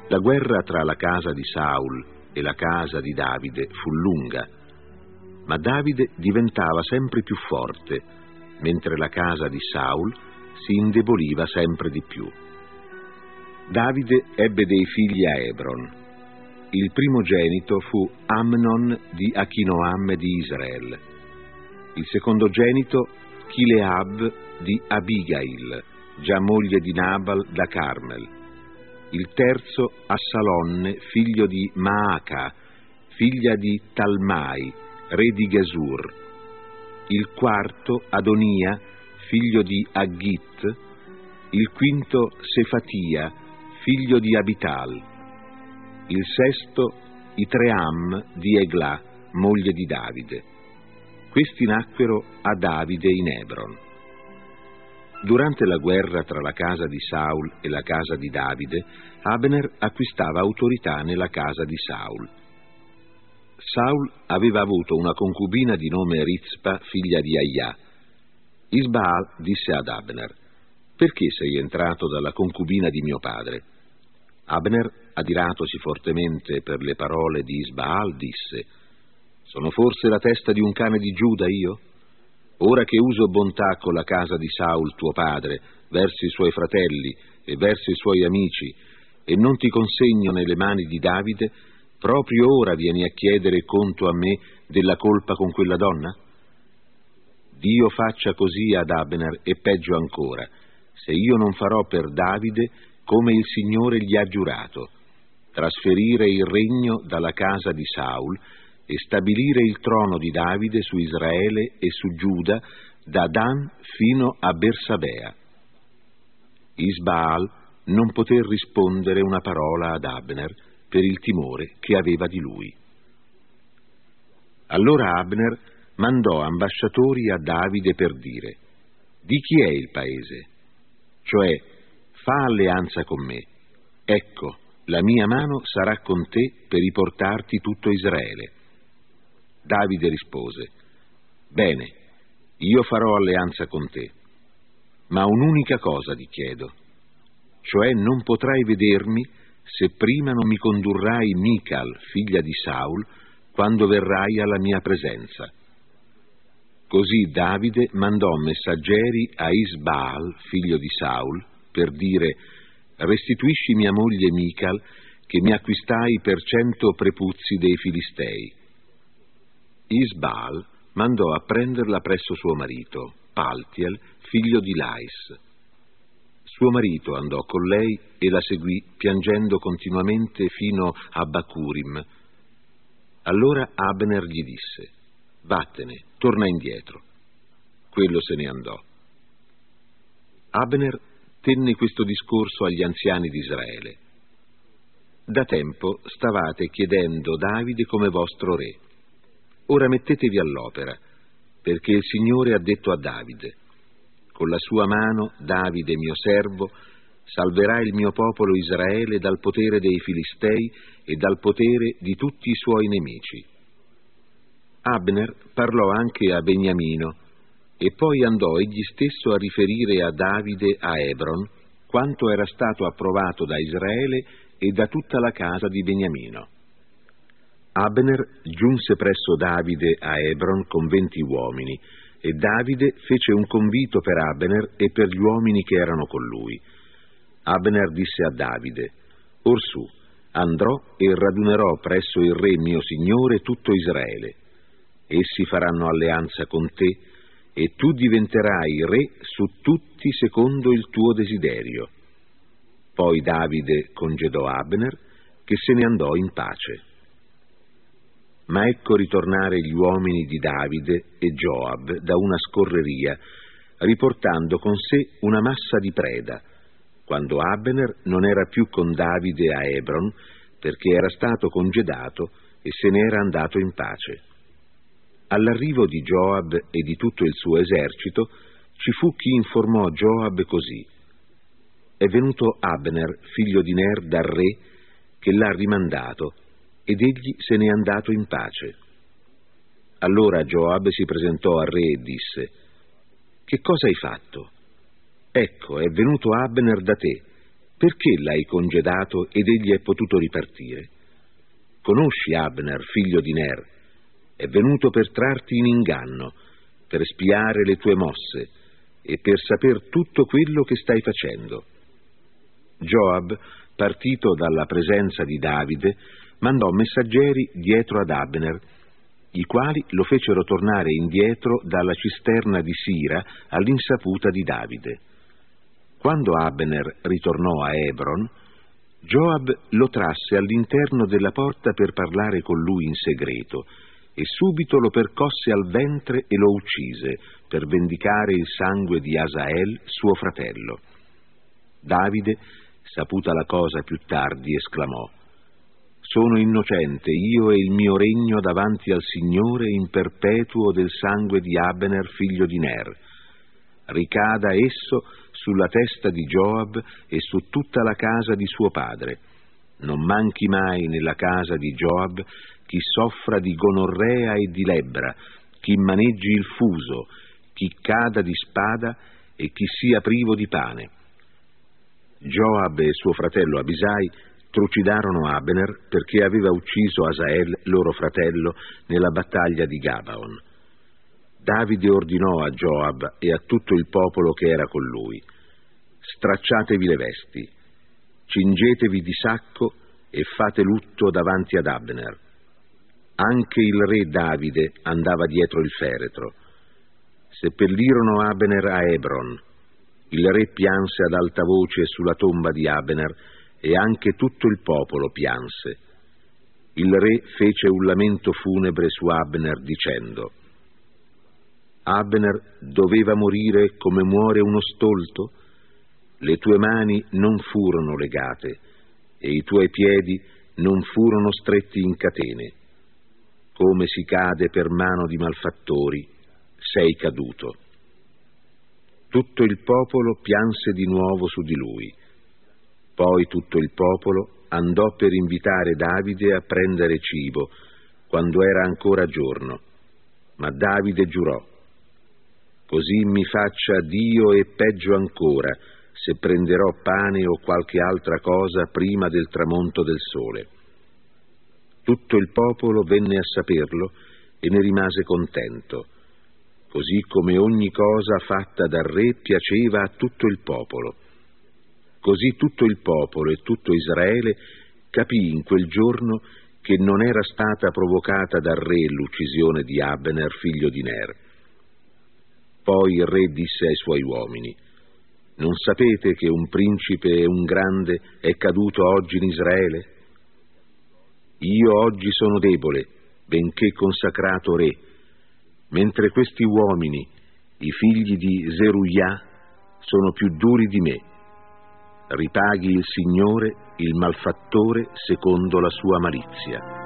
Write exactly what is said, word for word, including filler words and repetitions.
La guerra tra la casa di Saul e la casa di Davide fu lunga, ma Davide diventava sempre più forte, mentre la casa di Saul si indeboliva sempre di più. Davide ebbe dei figli a Hebron. Il primogenito fu Amnon di Achinoam di Israel. Il secondogenito Chileab di Abigail, già moglie di Nabal da Carmel. Il terzo Assalonne, figlio di Maaca, figlia di Talmai, re di Gesur. Il quarto Adonia, figlio di Haggit. Il quinto Sefatia, figlio di Abital. Il sesto Itream di Egla, moglie di Davide. Questi nacquero a Davide in Hebron. Durante la guerra tra la casa di Saul e la casa di Davide, Abner acquistava autorità nella casa di Saul. Saul aveva avuto una concubina di nome Rizpa, figlia di Aia. Isbaal disse ad Abner: «Perché sei entrato dalla concubina di mio padre?» Abner, adiratosi fortemente per le parole di Isbaal, disse: «Sono forse la testa di un cane di Giuda io? Ora che uso bontà con la casa di Saul tuo padre, verso i suoi fratelli e verso i suoi amici, e non ti consegno nelle mani di Davide, proprio ora vieni a chiedere conto a me della colpa con quella donna? Dio faccia così ad Abner, e peggio ancora, se io non farò per Davide come il Signore gli ha giurato, trasferire il regno dalla casa di Saul e stabilire il trono di Davide su Israele e su Giuda, da Dan fino a Bersabea». Isbaal non poté rispondere una parola ad Abner per il timore che aveva di lui. Allora Abner mandò ambasciatori a Davide per dire: «Di chi è il paese? Cioè, fa alleanza con me. Ecco, la mia mano sarà con te per riportarti tutto Israele». Davide rispose: «Bene, io farò alleanza con te, ma un'unica cosa ti chiedo, cioè non potrai vedermi se prima non mi condurrai Mical, figlia di Saul, quando verrai alla mia presenza». Così Davide mandò messaggeri a Isbaal, figlio di Saul, per dire: «Restituisci mia moglie Mical, che mi acquistai per cento prepuzzi dei Filistei». Isbaal mandò a prenderla presso suo marito, Paltiel, figlio di Lais. Suo marito andò con lei e la seguì, piangendo continuamente fino a Bacurim. Allora Abner gli disse: «Vattene, torna indietro». Quello se ne andò. Abner tenne questo discorso agli anziani di Israele: «Da tempo stavate chiedendo Davide come vostro re. Ora mettetevi all'opera, perché il Signore ha detto a Davide: con la sua mano Davide mio servo salverà il mio popolo Israele dal potere dei Filistei e dal potere di tutti i suoi nemici». Abner parlò anche a Beniamino e poi andò egli stesso a riferire a Davide a Hebron quanto era stato approvato da Israele e da tutta la casa di Beniamino. Abner giunse presso Davide a Hebron con venti uomini, e Davide fece un convito per Abner e per gli uomini che erano con lui. Abner disse a Davide: «Orsù, andrò e radunerò presso il re mio signore tutto Israele. Essi faranno alleanza con te, e tu diventerai re su tutti secondo il tuo desiderio». Poi Davide congedò Abner, che se ne andò in pace. Ma ecco ritornare gli uomini di Davide e Joab da una scorreria, riportando con sé una massa di preda, quando Abner non era più con Davide a Hebron, perché era stato congedato e se ne era andato in pace. All'arrivo di Joab e di tutto il suo esercito, ci fu chi informò Joab così: «È venuto Abner, figlio di Ner, dal re, che l'ha rimandato, ed egli se n'è andato in pace». Allora Joab si presentò al re e disse: «Che cosa hai fatto? Ecco, è venuto Abner da te, Perché l'hai congedato ed egli è potuto ripartire? Conosci Abner, figlio di Ner? È venuto per trarti in inganno, per spiare le tue mosse e per saper tutto quello che stai facendo. Joab, partito dalla presenza di Davide, mandò messaggeri dietro ad Abner, i quali lo fecero tornare indietro dalla cisterna di Sira all'insaputa di Davide. Quando Abner ritornò a Hebron, Joab lo trasse all'interno della porta per parlare con lui in segreto, e subito lo percosse al ventre e lo uccise, per vendicare il sangue di Asael, suo fratello. Davide, saputa la cosa più tardi, esclamò: «Sono innocente io e il mio regno davanti al Signore in perpetuo del sangue di Abner, figlio di Ner. Ricada esso sulla testa di Joab e su tutta la casa di suo padre. Non manchi mai nella casa di Joab chi soffra di gonorrea e di lebbra, chi maneggi il fuso, chi cada di spada e chi sia privo di pane». Joab e suo fratello Abisai trucidarono Abner perché aveva ucciso Asael, loro fratello, nella battaglia di Gabaon. Davide ordinò a Joab e a tutto il popolo che era con lui: «Stracciatevi le vesti, cingetevi di sacco e fate lutto davanti ad Abner». Anche il re Davide andava dietro il feretro. Seppellirono Abner a Hebron. Il re pianse ad alta voce sulla tomba di Abner e anche tutto il popolo pianse. Il re fece un lamento funebre su Abner dicendo: «Abner doveva morire come muore uno stolto? Le tue mani non furono legate e i tuoi piedi non furono stretti in catene. Come si cade per mano di malfattori, sei caduto». Tutto il popolo pianse di nuovo su di lui. Poi tutto il popolo andò per invitare Davide a prendere cibo, quando era ancora giorno. Ma Davide giurò: «Così mi faccia Dio e peggio ancora, se prenderò pane o qualche altra cosa prima del tramonto del sole». Tutto il popolo venne a saperlo e ne rimase contento, così come ogni cosa fatta dal re piaceva a tutto il popolo. Così tutto il popolo e tutto Israele capì in quel giorno che non era stata provocata dal re l'uccisione di Abner, figlio di Ner. Poi il re disse ai suoi uomini: «Non sapete che un principe e un grande è caduto oggi in Israele? Io oggi sono debole, benché consacrato re, mentre questi uomini, i figli di Zeruiah, sono più duri di me. Ripaghi il Signore il malfattore secondo la sua malizia».